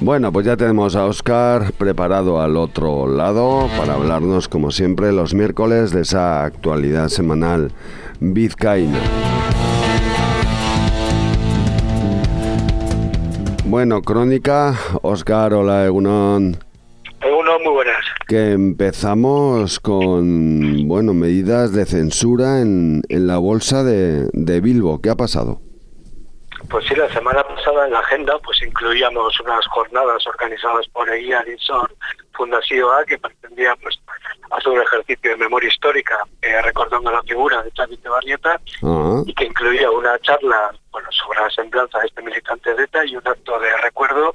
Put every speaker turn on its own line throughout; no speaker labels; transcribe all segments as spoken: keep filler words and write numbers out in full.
Bueno, pues ya tenemos a Óscar preparado al otro lado para hablarnos, como siempre, los miércoles de esa actualidad semanal vizcaína. Bueno, crónica, Óscar, hola, Egunon.
Egunon, muy buenas.
Que empezamos con, bueno, medidas de censura en, en la bolsa de, de Bilbo. ¿Qué ha pasado?
Pues sí, la semana pasada en la agenda pues incluíamos unas jornadas organizadas por Eguía Nizor Fundación A, que pretendía pues hacer un ejercicio de memoria histórica eh, recordando la figura de Xavi Etxebarrieta, uh-huh. y que incluía una charla bueno, sobre la semblanza de este militante de ETA y un acto de recuerdo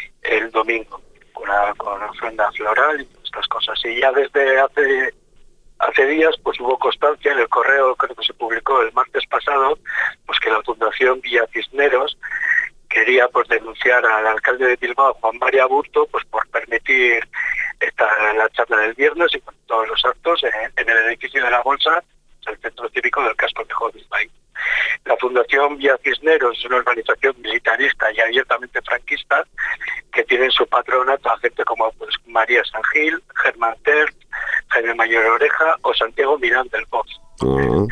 el domingo, con, la, con ofrenda floral y estas cosas. Y ya desde hace... Hace días pues hubo constancia en el correo, creo que se publicó el martes pasado, pues que la Fundación Villa Cisneros quería pues denunciar al alcalde de Bilbao, Juan María Aburto, pues por permitir esta, la charla del viernes y con todos los actos en, en el edificio de la Bolsa, el centro cívico del casco viejo de Bilbao. La Fundación Villa Cisneros es una organización militarista y abiertamente franquista que tiene en su patronato a gente como pues, María San Gil, Germán Terz, Jaime Mayor Oreja o Santiago Mirán del Bosch. Uh-huh.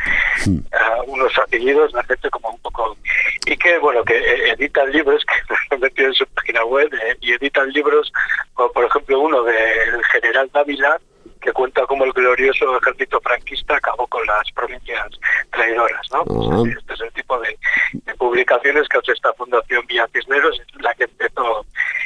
Uh, unos apellidos de gente como un poco... Y que, bueno, que eh, editan libros, que lo han metido en su página web, eh, y editan libros, como por ejemplo uno del general Dávila, que cuenta cómo el glorioso ejército franquista acabó con las provincias traidoras, ¿no? Uh-huh. Pues, este es el tipo de, de publicaciones que hace esta Fundación Villa Cisneros, la que empezó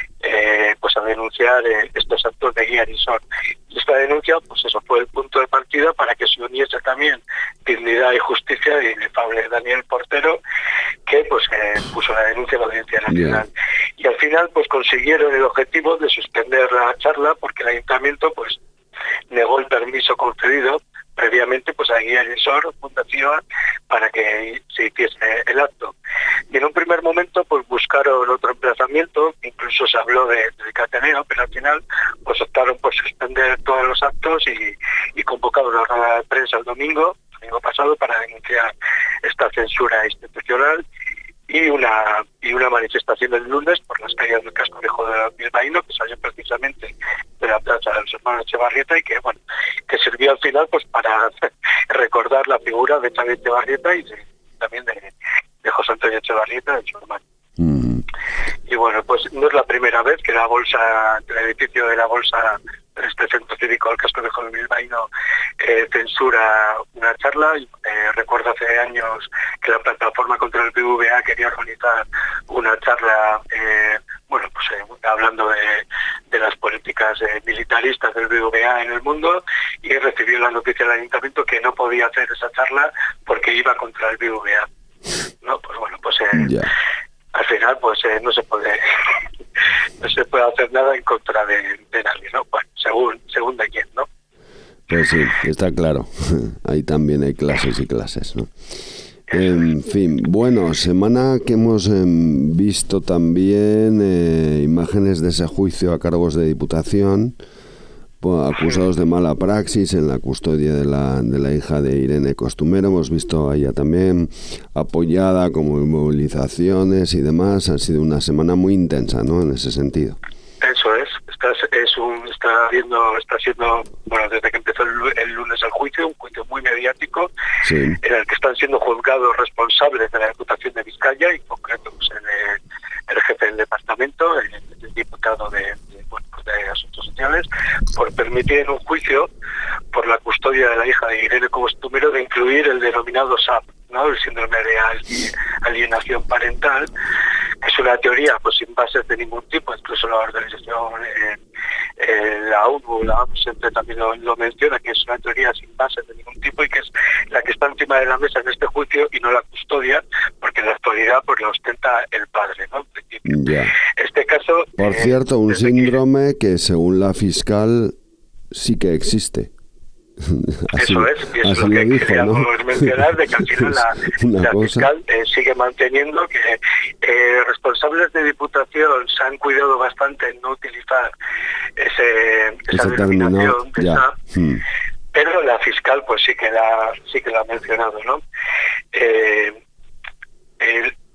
eh, pues a denunciar eh, estos actos de Eguía Nizor. Y esta denuncia, pues eso fue el punto de partida para que se uniese también Dignidad y Justicia de inefable Daniel Portero, que pues eh, puso la denuncia a la Audiencia Nacional. Yeah. Y al final pues consiguieron el objetivo de suspender la charla porque el Ayuntamiento pues negó el permiso concedido previamente pues a Eguía Nizor Fundación para que se hiciese el acto. Y en un primer momento pues buscaron otro emplazamiento, incluso se habló de, de Cateneo, pero al final pues optaron por suspender todos los actos y, y convocaron una rueda de prensa el domingo, el domingo pasado, para denunciar esta censura institucional y una y una manifestación el lunes por las calles del casco viejo de Bilbaíno, que salió precisamente de la plaza de los hermanos Etxebarrieta y que bueno que sirvió al final pues para recordar la figura de Xavi Etxebarrieta y de, también de, de José Antonio Etxebarrieta, de su hermano. Mm. Y bueno, pues no es la primera vez que la bolsa, el edificio de la Bolsa, este centro cívico del casco viejo de Bilbaíno, eh, censura una charla. Eh, recuerdo hace años que la plataforma contra el B B V A quería organizar una charla, eh, bueno, pues eh, hablando de, de las políticas eh, militaristas del B B V A en el mundo, y recibió la noticia del ayuntamiento que no podía hacer esa charla porque iba contra el B B V A. No, pues bueno, pues eh, yeah. al final pues eh, no se puede no se puede hacer nada en contra de, de nadie, ¿no? Bueno, según según de quién, ¿no?
Pues sí, está claro. Ahí también hay clases y clases, ¿no? En fin, bueno, semana que hemos eh, visto también eh, imágenes de ese juicio a cargos de Diputación, pues, acusados de mala praxis en la custodia de la de la hija de Irene Costumero. Hemos visto a ella también apoyada como en movilizaciones y demás. Ha sido una semana muy intensa, ¿no? En ese sentido.
Eso es, está, es un, está viendo, está siendo, bueno, desde que empezó el, el lunes el juicio, un juicio muy mediático, sí, en el que están siendo juzgados responsables de la Diputación de Vizcaya, en concreto pues, el, el jefe del departamento, el, el diputado de, de, bueno, pues, de Asuntos Sociales, por permitir en un juicio por la custodia de la hija de Irene Costumero de incluir el denominado S A P, ¿no? El síndrome de alienación parental, que es una teoría pues sin bases de ningún tipo. Incluso la organización, eh, eh, la ONU, la OMS también lo, lo menciona, que es una teoría sin bases de ningún tipo y que es la que está encima de la mesa en este juicio y no la custodia, porque en la actualidad pues la ostenta el padre, ¿no? En principio.
Yeah.
Este caso...
Por eh, cierto, un síndrome que... que según la fiscal sí que existe.
Así, eso es, y eso es lo que dijo, queríamos ¿no? mencionar, de que al final la, la fiscal eh, sigue manteniendo que eh, responsables de Diputación se han cuidado bastante en no utilizar ese, esa denominación de esa, hmm. pero la fiscal pues sí que la, sí que la ha mencionado, ¿no? Eh, el,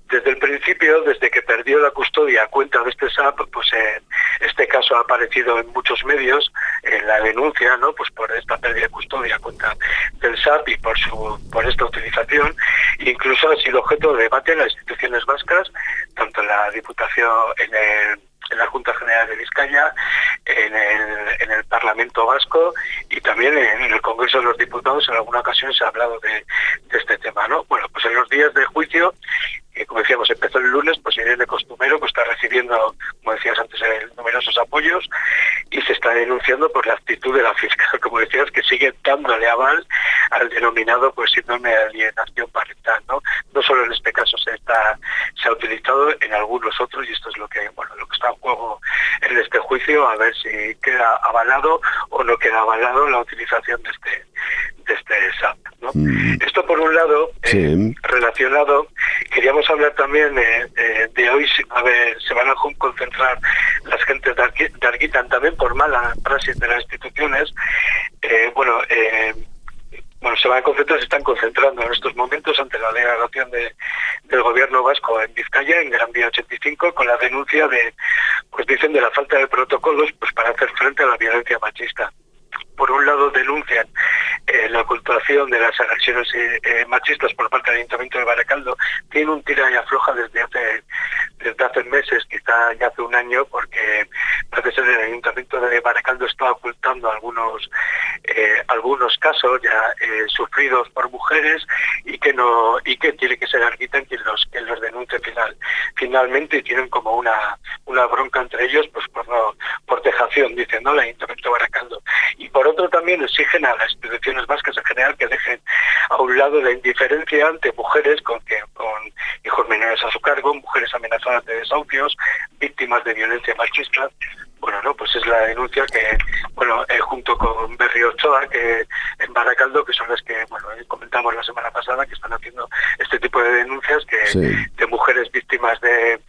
desde el principio, desde que perdió la custodia a cuenta de este S A P, pues eh, este caso ha aparecido en muchos medios, en la denuncia, ¿no? Pues por esta pérdida de custodia a cuenta del S A P y por su por esta utilización. Incluso ha sido objeto de debate en las instituciones vascas, tanto en la Diputación, en el en la Junta General de Vizcaya, en el, en el Parlamento Vasco y también en, en el Congreso de los Diputados. En alguna ocasión se ha hablado de, de este tema, ¿no? Bueno, pues en los días de juicio, que como decíamos empezó el lunes, pues Irene Costumero pues está recibiendo, como decías antes, numerosos apoyos y se está denunciando por la actitud de la fiscal, como decías, que sigue dándole aval al denominado pues síndrome de alienación parental, ¿no? No solo en este caso se está se ha utilizado, en algunos otros, y esto es lo que bueno lo que está en juego en este juicio, a ver si queda avalado o no queda avalado la utilización de este de este S A P, ¿no? Mm. Esto por un lado, sí. eh, relacionado, queríamos hablar también eh, eh, de hoy, a ver, se van a concentrar las gentes de, Arqui, de Arquitan también por mala praxis de las instituciones, eh, bueno, eh, Bueno, se van a concentrar, se están concentrando en estos momentos ante la delegación de, del gobierno vasco en Vizcaya, en Gran Vía ochenta y cinco, con la denuncia de, pues dicen, de la falta de protocolos pues para hacer frente a la violencia machista. Por un lado denuncian eh, la ocultación de las agresiones eh, machistas por parte del Ayuntamiento de Baracaldo. Tiene un tira y afloja desde hace desde hace meses, quizá ya hace un año, porque parece ser el Ayuntamiento de Baracaldo está ocultando algunos eh, algunos casos ya eh, sufridos por mujeres y que no y que tiene que ser Arquitan quien los quien los denuncie final finalmente y tienen como una una bronca entre ellos pues por no por dejación, dicen, ¿no? El Ayuntamiento de Baracaldo. Y por otro también exigen a las instituciones vascas en general que dejen a un lado la indiferencia ante mujeres con que con hijos menores a su cargo, mujeres amenazadas de desahucios, víctimas de violencia machista. Bueno, no, pues es la denuncia que, bueno, eh, junto con Berri Ochoa, que en Baracaldo, que son las que, bueno, comentamos la semana pasada, que están haciendo este tipo de denuncias que sí. de mujeres víctimas de,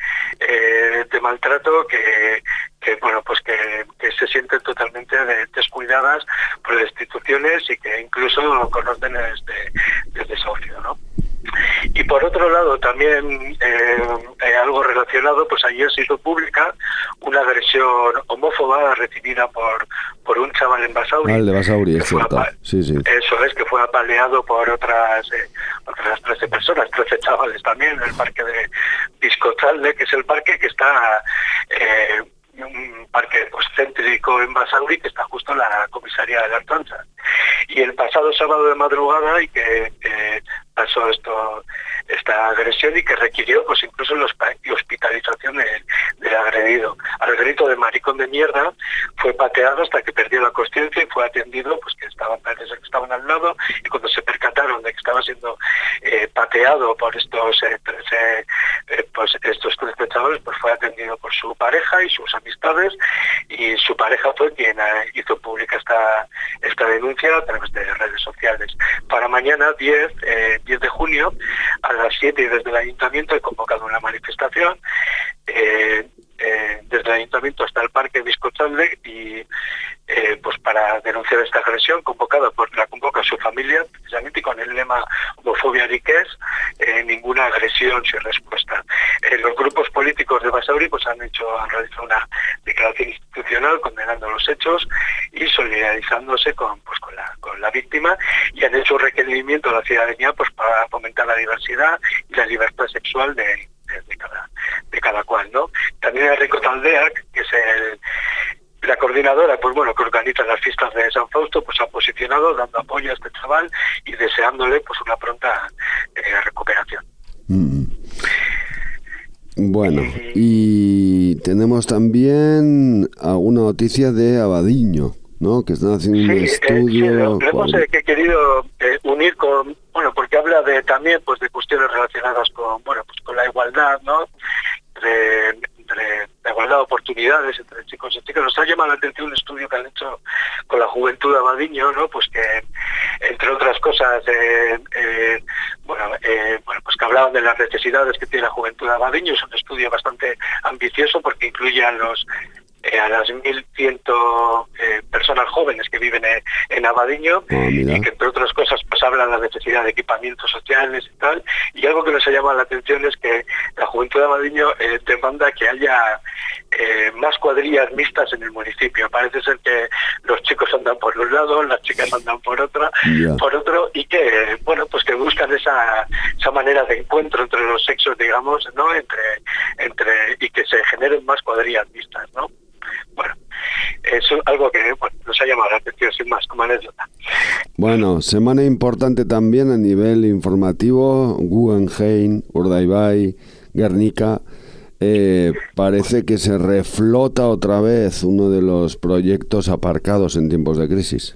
eh, de maltrato, que, que bueno, pues que, que se sienten totalmente de, descuidadas por las instituciones y que incluso con órdenes de, de desahucio, ¿no? Y por otro lado también eh, eh, algo relacionado, pues ayer se hizo pública una agresión homófoba recibida por por un chaval en Basauri.
Ah, el de Basauri, es cierto. Sí, sí.
Eso es, que fue apaleado por otras eh, otras trece personas, trece chavales también, en el parque de Piscotalde, que es el parque que está... Eh, un parque pues, céntrico en Basauri, que está justo en la comisaría de la Artanza. Y el pasado sábado de madrugada y que eh, pasó esto esta agresión y que requirió pues incluso la hospitalización del, del agredido. Al grito de maricón de mierda fue pateado hasta que perdió la consciencia y fue atendido, pues que estaban, parece que estaban al lado, y cuando se percataron de que estaba siendo eh, pateado por estos eh, trece, eh, pues estos trece chavales, pues fue atendido por su pareja y sus amistades, y su pareja fue quien eh, hizo pública esta esta denuncia a través de redes sociales. Para mañana diez, eh, diez de junio a las siete, y desde el Ayuntamiento he convocado una manifestación eh, eh, desde el Ayuntamiento hasta el Parque Biscochalde y eh, pues para denunciar esta agresión convocada por la convoca su familia, precisamente con el lema homofobia riquez, eh, ninguna agresión sin respuesta. Eh, los grupos políticos de Basauri pues han hecho han realizado una declaración institucional condenando los hechos y solidarizándose con pues con la con la víctima, y han hecho un requerimiento a la ciudadanía pues para fomentar la diversidad y la libertad sexual de, de, de cada de cada cual, ¿no? También Enrico Taldeak, que es el la coordinadora, pues bueno, que organiza las fiestas de San Fausto, pues ha posicionado dando apoyo a este chaval y deseándole pues una pronta eh, recuperación.
Mm. Bueno, y tenemos también alguna noticia de Abadiño, ¿no? Que están haciendo sí, un estudio.
Eh, sí, lo, lo hemos eh, que querido eh, unir con, bueno, porque habla de también pues de cuestiones relacionadas con, bueno, pues con la igualdad, ¿no? De, entre la igualdad de oportunidades entre chicos y chicas. Nos ha llamado la atención un estudio que han hecho con la juventud de Abadiño, ¿no? Pues que entre otras cosas eh, eh, bueno, eh, bueno pues que hablaban de las necesidades que tiene la juventud de Abadiño. Es un estudio bastante ambicioso porque incluye a los Eh, a las mil cien eh, personas jóvenes que viven en, en Abadiño, oh, y que entre otras cosas pues pues habla de la necesidad de equipamientos sociales y tal, y algo que nos ha llamado la atención es que la Juventud de Abadiño eh, demanda que haya eh, más cuadrillas mixtas en el municipio. Parece ser que los chicos andan por un lado, las chicas andan por otra, yeah. por otro, y que, bueno, pues que buscan esa, esa manera de encuentro entre los sexos, digamos, ¿no? Entre, entre, y que se generen más cuadrillas mixtas, ¿no? Bueno, es algo que bueno, nos ha llamado la atención, sin más, como anécdota.
Bueno, semana importante también a nivel informativo, Guggenheim, Urdaibai, Guernica. Eh, parece que se reflota otra vez uno de los proyectos aparcados en tiempos de crisis.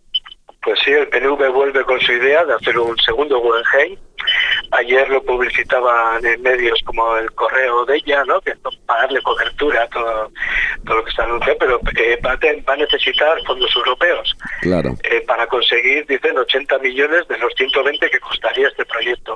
Pues sí, el P N V vuelve con su idea de hacer un segundo Guggenheim. Ayer lo publicitaban en medios como el Correo de ella, ¿no? Que es para darle cobertura a todo, todo lo que se anuncia, pero eh, va, a, va a necesitar fondos europeos.
Claro.
Eh, para conseguir, dicen, ochenta millones de los ciento veinte que costaría este proyecto.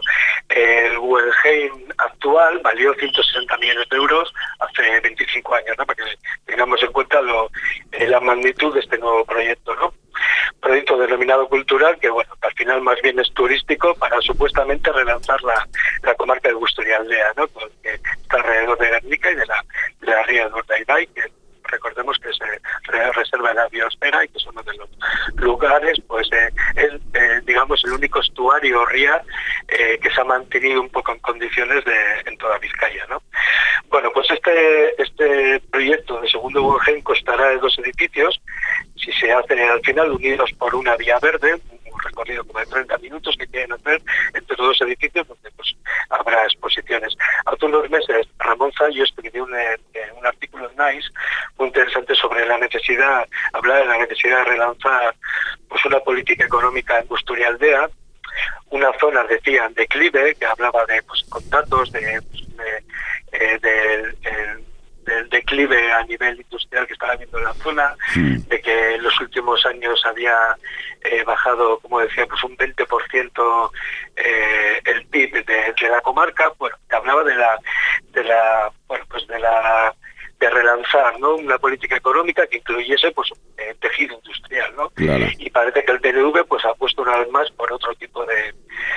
El Guggenheim actual valió ciento sesenta millones de euros hace veinticinco años, ¿no? Para que tengamos en cuenta lo, eh, la magnitud de este nuevo proyecto, ¿no? Proyecto denominado cultural, que bueno, que al final más bien es turístico para supuestamente relanzar la, la comarca de Busturialdea, ¿no? Que está alrededor de Guernica y de la, de la ría de Urdaibai, que recordemos que se reserva de la biosfera y que es uno de los lugares, pues eh, es, eh, digamos, el único estuario o ría eh, que se ha mantenido un poco en condiciones de en toda Vizcaya, ¿no? Bueno, pues este este proyecto de segundo Guggenheim constará de dos edificios, si se hacen al final unidos por una vía verde, un recorrido como de treinta minutos que quieren hacer entre los dos edificios, donde pues habrá exposiciones. Hace unos meses Ramón Zallo escribió un, un artículo en Nice muy interesante sobre la necesidad, hablar de la necesidad de relanzar pues una política económica en Busturialdea, una zona, decía, en declive, que hablaba de pues, contactos, de, pues, de, eh, de, de del declive a nivel industrial que estaba habiendo en la zona, sí. de que en los últimos años había eh, bajado, como decía, pues un veinte por ciento eh, el P I B de, de la comarca. Bueno, que hablaba de la, de la, bueno, pues de la de relanzar, ¿no? Una política económica que incluyese pues eh, tejido industrial, ¿no? Claro. Y parece que el P N V pues ha puesto una vez más por otro tipo de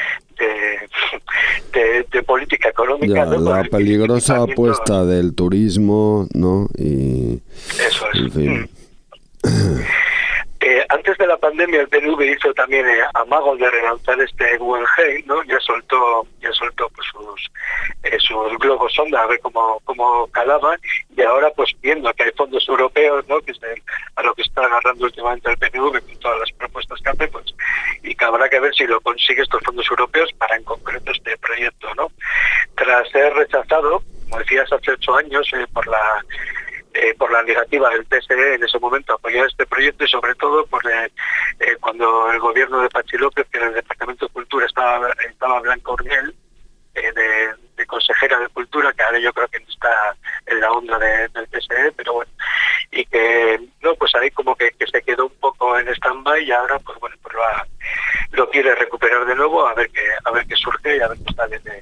de, de, de política económica,
ya,
¿no?
La peligrosa apuesta del turismo, ¿no? Y
eso es.
En fin.
Mm. Eh, antes de la pandemia el P N V hizo también eh, amagos de relanzar este Guggenheim, ¿no? Ya soltó, ya soltó pues sus eh, sus globos sonda a ver cómo cómo calaban, y ahora pues viendo que hay fondos europeos, ¿no? Que es el, a lo que está agarrando últimamente el P N V con todas las propuestas que hace, pues y que habrá que ver si lo consigue estos fondos europeos para en concreto este proyecto, ¿no? Tras ser rechazado, como decías, hace ocho años eh, por la Eh, por la negativa del P S E en ese momento a apoyar este proyecto, y sobre todo por eh, eh, cuando el gobierno de Patxi López, que en el Departamento de Cultura estaba, estaba Blanca Urgel, eh, de, de consejera de Cultura, que ahora yo creo que no está en la onda de, del P S E, pero bueno, y que no, pues ahí como que, que se quedó un poco en stand-by, y ahora pues bueno, pues lo, ha, lo quiere recuperar de nuevo, a ver qué a ver qué surge y a ver qué sale de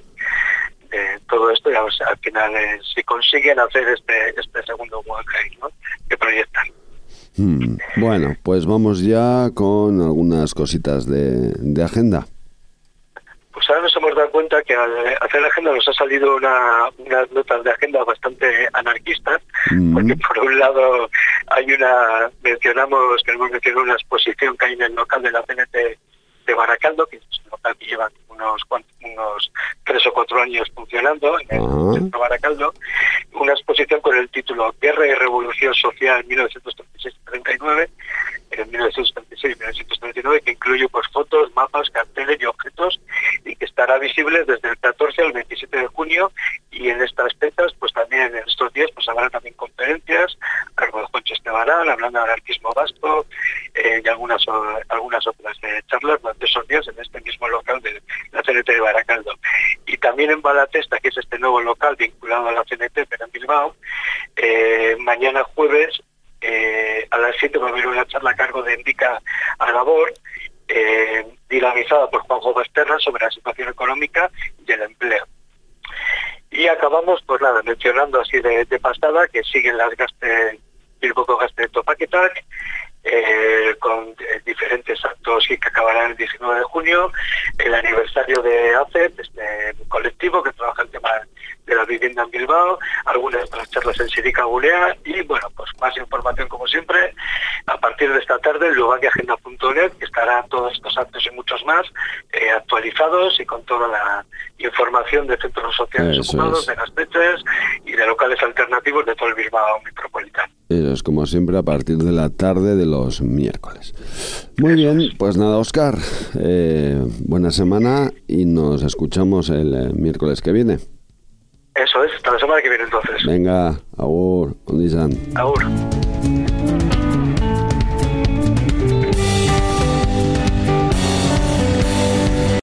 de todo esto, y a ver, al final eh, si consiguen hacer este este segundo Guggenheim, ¿no? Que proyectan.
Hmm. Bueno, pues vamos ya con algunas cositas de, de agenda.
Pues ahora nos hemos dado cuenta que al hacer la agenda nos ha salido una, unas notas de agenda bastante anarquistas, mm. porque por un lado hay una, mencionamos que hemos mencionado una exposición que hay en el local de la C N T de Baracaldo, que es un local que lleva unos unos tres o cuatro años funcionando en el uh-huh. centro Baracaldo, una exposición con el título Guerra y Revolución Social mil novecientos treinta y seis treinta y nueve, en mil novecientos treinta y seis mil novecientos treinta y nueve, que incluye pues fotos, mapas, carteles y objetos, y que estará visible desde el catorce al veintisiete de junio, y en estas fechas pues también en estos días pues habrá también conferencias a cargo de Juancho Estebarán, hablando de anarquismo vasco, eh, y algunas algunas otras eh, charlas durante esos días en este mismo local de la C N T de Baracaldo. Y también en Balatesta, que es este nuevo local vinculado a la C N T, pero en Bilbao, eh, mañana jueves eh, a las siete va a haber una charla a cargo de Endica Agabor, eh, dinamizada por Juanjo Basterra, sobre la situación económica y el empleo. Y acabamos, pues nada, mencionando así de, de pasada que siguen las gaste, Bilboko Gaste Topaketak, eh, con eh, diferentes actos y que acabarán el diecinueve de junio, el aniversario de A C E P, este colectivo que trabaja el tema de la vivienda en Bilbao, algunas de las charlas en Sirica Gulea y bueno, pues más información como siempre a partir de esta tarde en lugaquiagenda punto net, que estará todos estos actos y muchos más eh, actualizados y con toda la información de centros sociales
Eso
ocupados,
es.
de las fechas y de locales alternativos de todo el Bilbao metropolitano.
Eso es como siempre a partir de la tarde de los miércoles. Muy
Eso
bien,
es.
pues nada, Óscar, eh, buena semana y nos escuchamos el eh, miércoles que viene.
Eso es, hasta la semana que viene entonces.
Venga, agur, ondizan.
Agur.